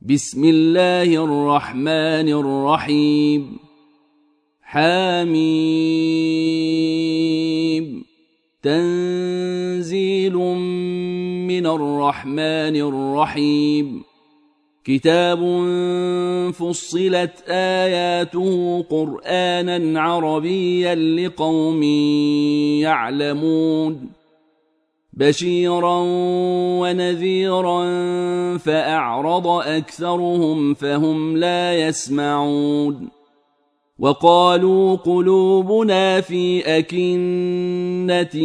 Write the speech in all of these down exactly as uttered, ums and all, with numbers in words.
بسم الله الرحمن الرحيم. حميم. تنزيل من الرحمن الرحيم. كتاب فصلت آياته قرآنا عربيا لقوم يعلمون، بشيرا ونذيرا فأعرض أكثرهم فهم لا يسمعون. وقالوا قلوبنا في أكنة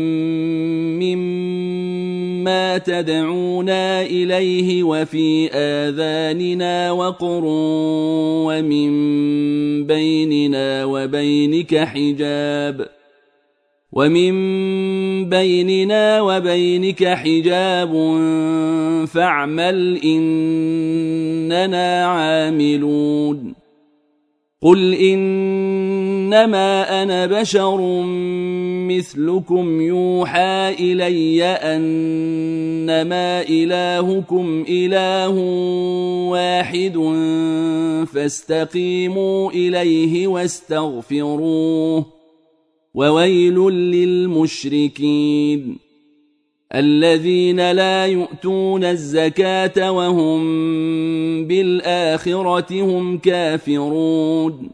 مما تدعونا إليه وفي آذاننا وقر ومن بيننا وبينك حجاب ومن بيننا وبينك حجاب فاعمل إننا عاملون. قل إنما أنا بشر مثلكم يوحى إلي أنما إلهكم إله واحد فاستقيموا إليه واستغفروه، وويل للمشركين الذين لا يؤتون الزكاة وهم بالآخرة هم كافرون.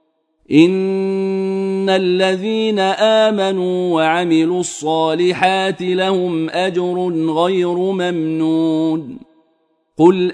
إن الذين آمنوا وعملوا الصالحات لهم أجر غير ممنون. قل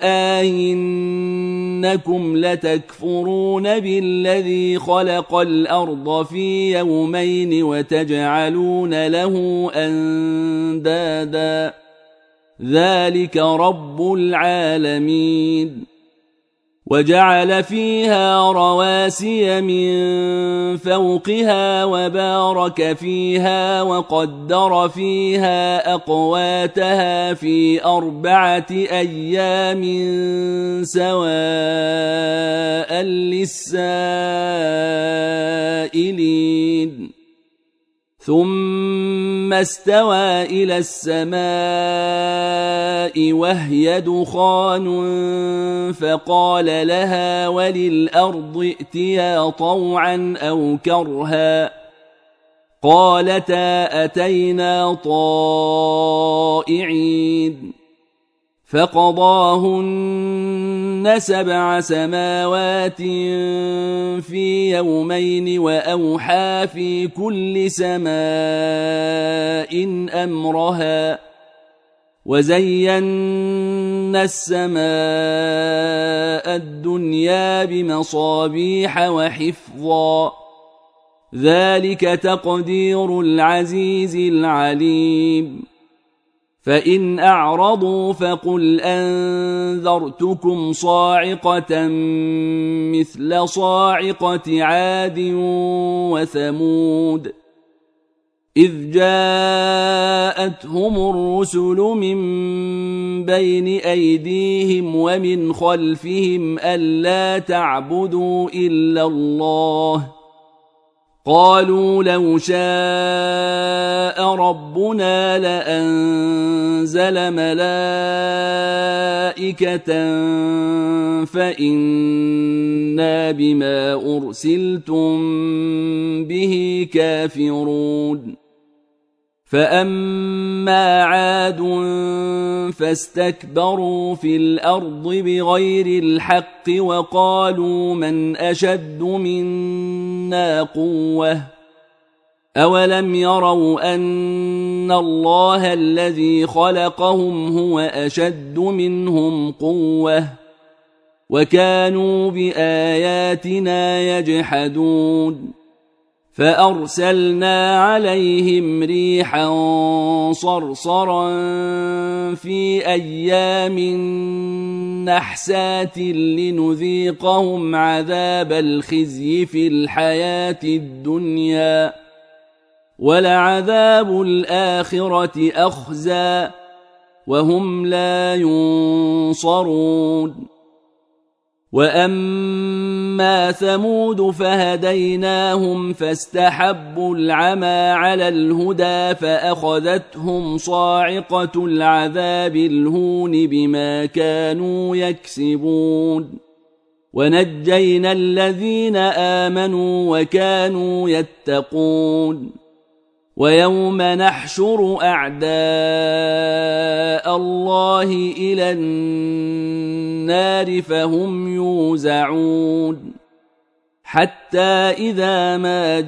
آئنكم لتكفرون بالذي خلق الأرض في يومين وتجعلون له أندادا ذلك رب العالمين. وجعل فيها رواسي من فوقها وبارك فيها وقدر فيها أقواتها في أربعة أيام سواء للسائلين. ثم استوى إلى السماء وهي دخان فقال لها وللأرض ائتيا طوعا أو كرها قالتا أتينا طائعين. فقضاهن سبع سماوات في يومين وأوحى في كل سماء أمرها وزينا السماء الدنيا بمصابيح وحفظا ذلك تقدير العزيز العليم. فإن أعرضوا فقل أنذرتكم صاعقة مثل صاعقة عاد وثمود إذ جاءتهم الرسل من بين أيديهم ومن خلفهم ألا تعبدوا إلا الله قالوا لو شاء ربنا لأنزل ملائكة فإنا بما أرسلتم به كافرون. فأما عاد فاستكبروا في الأرض بغير الحق وقالوا من أشد منا قوة أولم يروا أن الله الذي خلقهم هو أشد منهم قوة وكانوا بآياتنا يجحدون. فأرسلنا عليهم ريحا صرصرا في أيام نحسات لنذيقهم عذاب الخزي في الحياة الدنيا ولعذاب الآخرة أخزى وهم لا ينصرون. وأما ثمود فهديناهم فاستحبوا العمى على الهدى فأخذتهم صاعقة العذاب الهون بما كانوا يكسبون ونجينا الذين آمنوا وكانوا يتقون ويوم نحشر أعداء الله إلى النار فهم يوزعون حتى إذا ما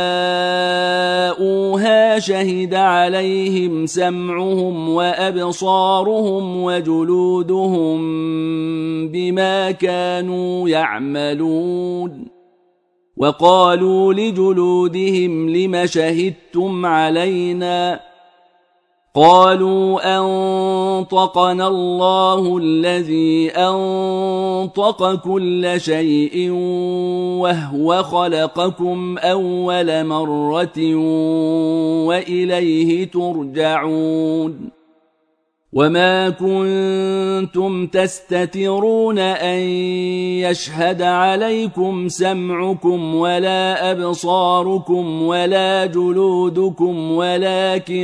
جاءوها شهد عليهم سمعهم وأبصارهم وجلودهم بما كانوا يعملون وقالوا لجلودهم لم شهدتم علينا قالوا أنطقنا الله الذي أنطق كل شيء وهو خلقكم أول مرة وإليه ترجعون وما كنتم تستترون أن يشهد عليكم سمعكم ولا أبصاركم ولا جلودكم ولكن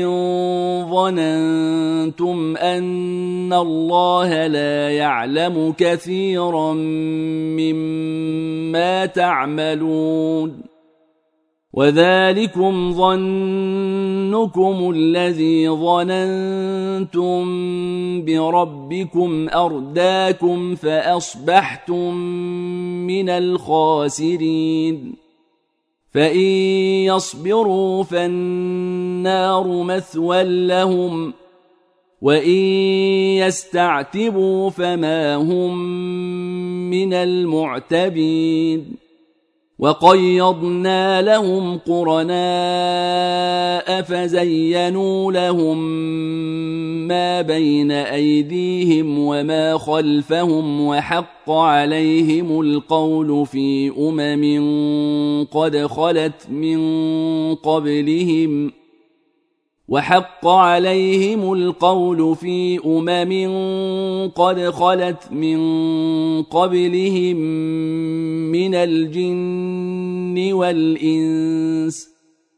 ظننتم أن الله لا يعلم كثيرا مما تعملون وذلكم ظنكم الذي ظننتم بربكم أرداكم فأصبحتم من الخاسرين فإن يصبروا فالنار مثوى لهم وإن يستعتبوا فما هم من المعتبين وقيضنا لهم قرناء فزينوا لهم ما بين أيديهم وما خلفهم وحق عليهم القول في أمم قد خلت من قبلهم وحق عليهم القول في أمم قد خلت من قبلهم من الجن والإنس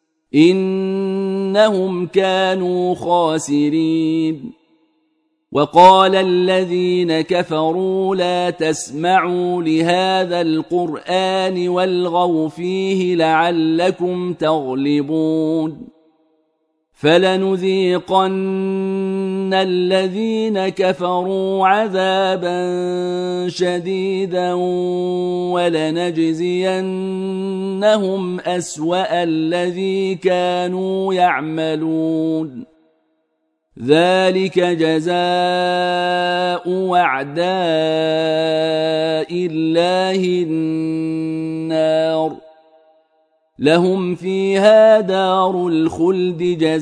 إنهم كانوا خاسرين وقال الذين كفروا لا تسمعوا لهذا القرآن والغوا فيه لعلكم تغلبون فلنذيقن الذين كفروا عذابا شديدا ولنجزينهم أسوأ الذي كانوا يعملون ذلك جزاء أعداء الله النار لهم فيها دار الخلد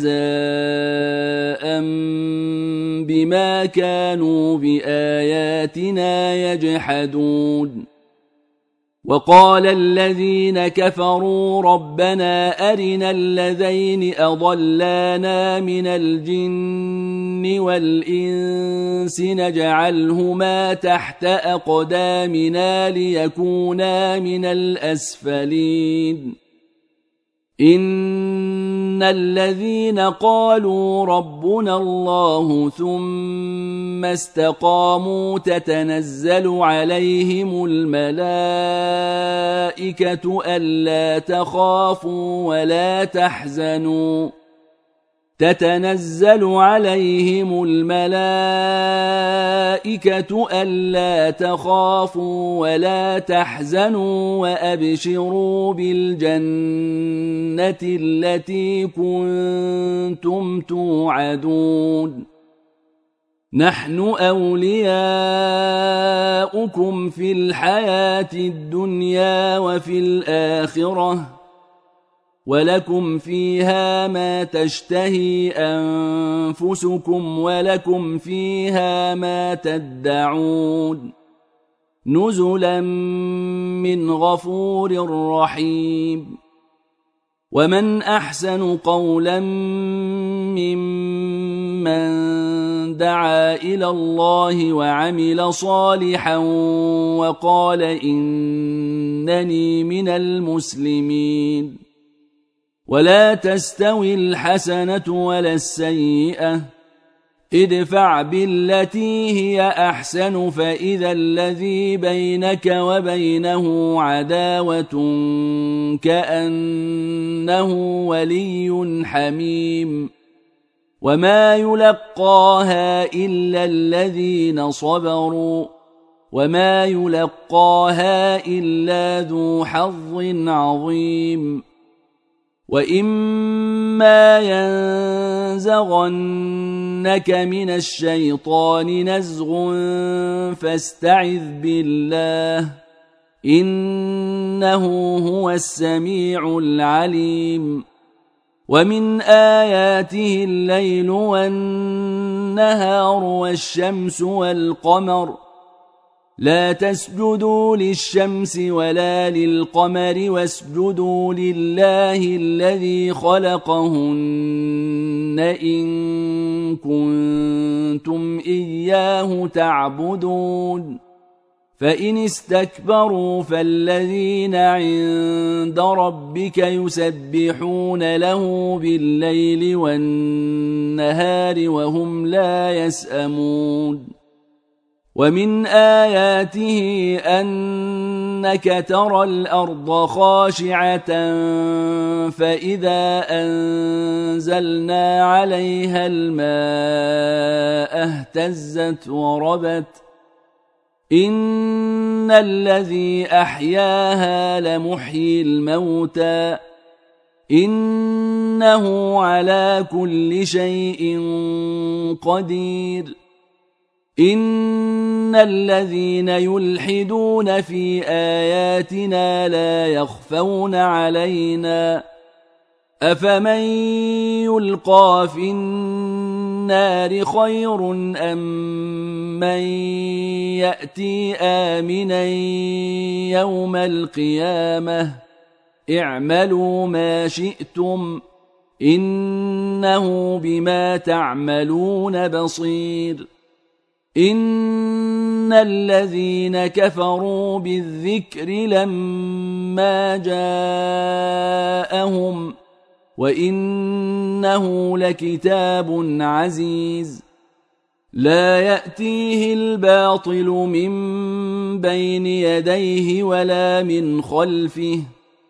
جزاء بما كانوا بآياتنا يجحدون وقال الذين كفروا ربنا أرنا الذين أضلانا من الجن والإنس نجعلهما تحت أقدامنا ليكونا من الأسفلين إن الذين قالوا ربنا الله ثم استقاموا تتنزل عليهم الملائكة ألا تخافوا ولا تحزنوا تتنزل عليهم الملائكة ألا تخافوا ولا تحزنوا وأبشروا بالجنة التي كنتم توعدون نحن أولياؤكم في الحياة الدنيا وفي الآخرة ولكم فيها ما تشتهي أنفسكم ولكم فيها ما تدعون نزلا من غفور رحيم ومن أحسن قولا ممن دعا إلى الله وعمل صالحا وقال إنني من المسلمين. ولا تستوي الحسنة ولا السيئة، ادفع بالتي هي أحسن فإذا الذي بينك وبينه عداوة كأنه ولي حميم. وما يلقاها إلا الذين صبروا وما يلقاها إلا ذو حظ عظيم. وإما ينزغنك من الشيطان نزغ فاستعذ بالله إنه هو السميع العليم. ومن آياته الليل والنهار والشمس والقمر، لا تسجدوا للشمس ولا للقمر واسجدوا لله الذي خلقهن إن كنتم إياه تعبدون. فإن استكبروا فالذين عند ربك يسبحون له بالليل والنهار وهم لا يسأمون. ومن آياته أنك ترى الأرض خاشعة فإذا أنزلنا عليها الماء اهتزت وربت إن الذي أحياها لمحيي الموتى إنه على كل شيء قدير. إن الذين يلحدون في آياتنا لا يخفون علينا أفمن يلقى في النار خير أم من يأتي آمنا يوم القيامة اعملوا ما شئتم إنه بما تعملون بصير. إن الذين كفروا بالذكر لما جاءهم وإنه لكتاب عزيز لا يأتيه الباطل من بين يديه ولا من خلفه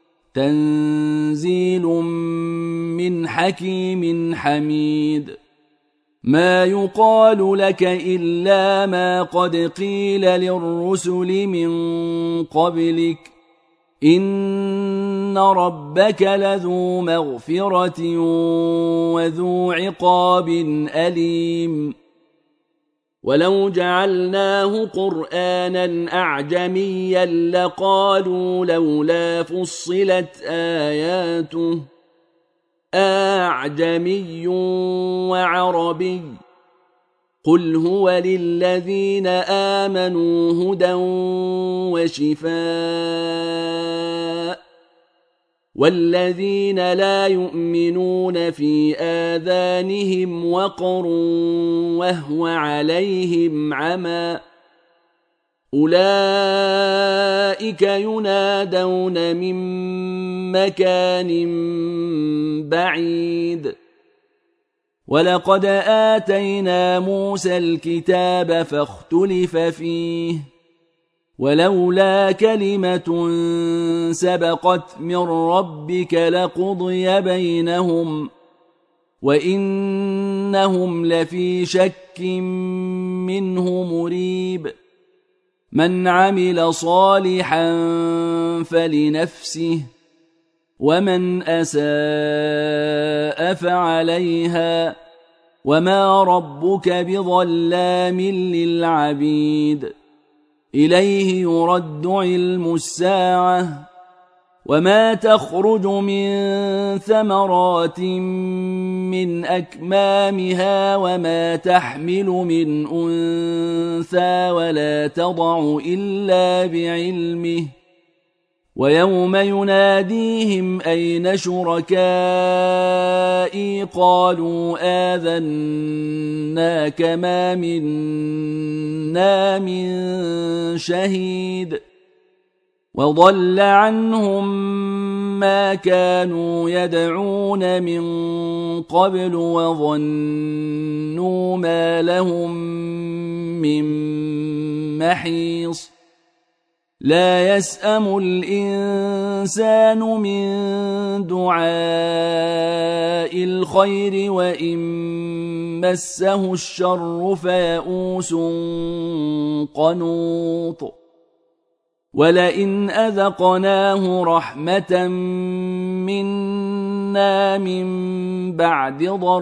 تنزيل من حكيم حميد. ما يقال لك إلا ما قد قيل للرسل من قبلك إن ربك لذو مغفرة وذو عقاب أليم. ولو جعلناه قرآنا أعجميا لقالوا لولا فصلت آياته أعجمي وعربي قل هو للذين آمنوا هدى وشفاء والذين لا يؤمنون في آذانهم وقر وهو عليهم عمى أولئك ينادون من مكان بعيد. ولقد آتينا موسى الكتاب فاختلف فيه ولولا كلمة سبقت من ربك لقضي بينهم وإنهم لفي شك منه مريب. من عمل صالحا فلنفسه ومن أساء فعليها وما ربك بظلام للعبيد. إليه يرد علم الساعة وما تخرج من ثمرات من أكمامها وما تحمل من أنثى ولا تضع إلا بعلمه ويوم يناديهم أين شركائي قالوا آذناك ما منا من شهيد وضل عنهم ما كانوا يدعون من قبل وظنوا ما لهم من محيص لا يسأم الإنسان من دعاء الخير وإن مسه الشر فيئوس قنوط ولئن أذقناه رحمة منا من بعد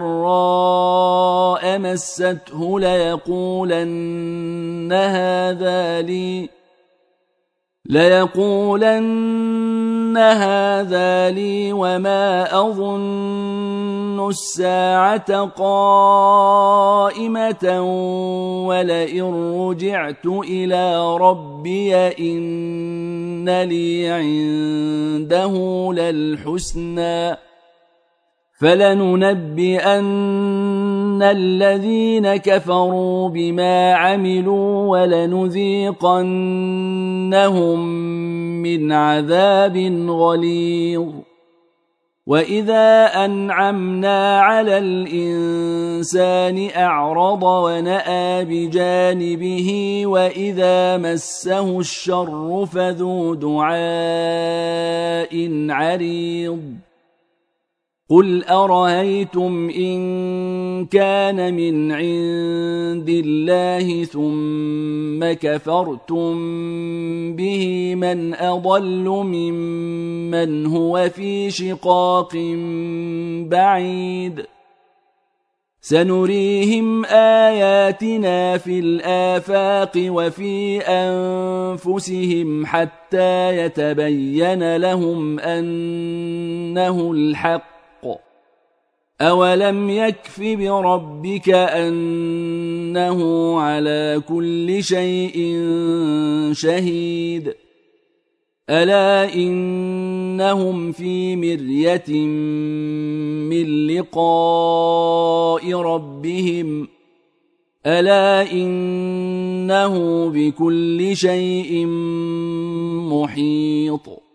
ضراء مسته ليقولن هذا لي ليقولن هذا لي وما أظن الساعة قائمة ولئن رجعت إلى ربي إن لي عنده للحسنى فلننبئن الذين كفروا بما عملوا ولنذيقنهم من عذاب غليظ وإذا أنعمنا على الإنسان أعرض ونأى بجانبه وإذا مسه الشر فذو دعاء عريض قل أرأيتم إن كان من عند الله ثم كفرتم به من أضل ممن هو في شقاق بعيد سنريهم آياتنا في الآفاق وفي أنفسهم حتى يتبين لهم أنه الحق أولم يكف بربك أنه على كل شيء شهيد ألا إنهم في مرية من لقاء ربهم ألا إنه بكل شيء محيط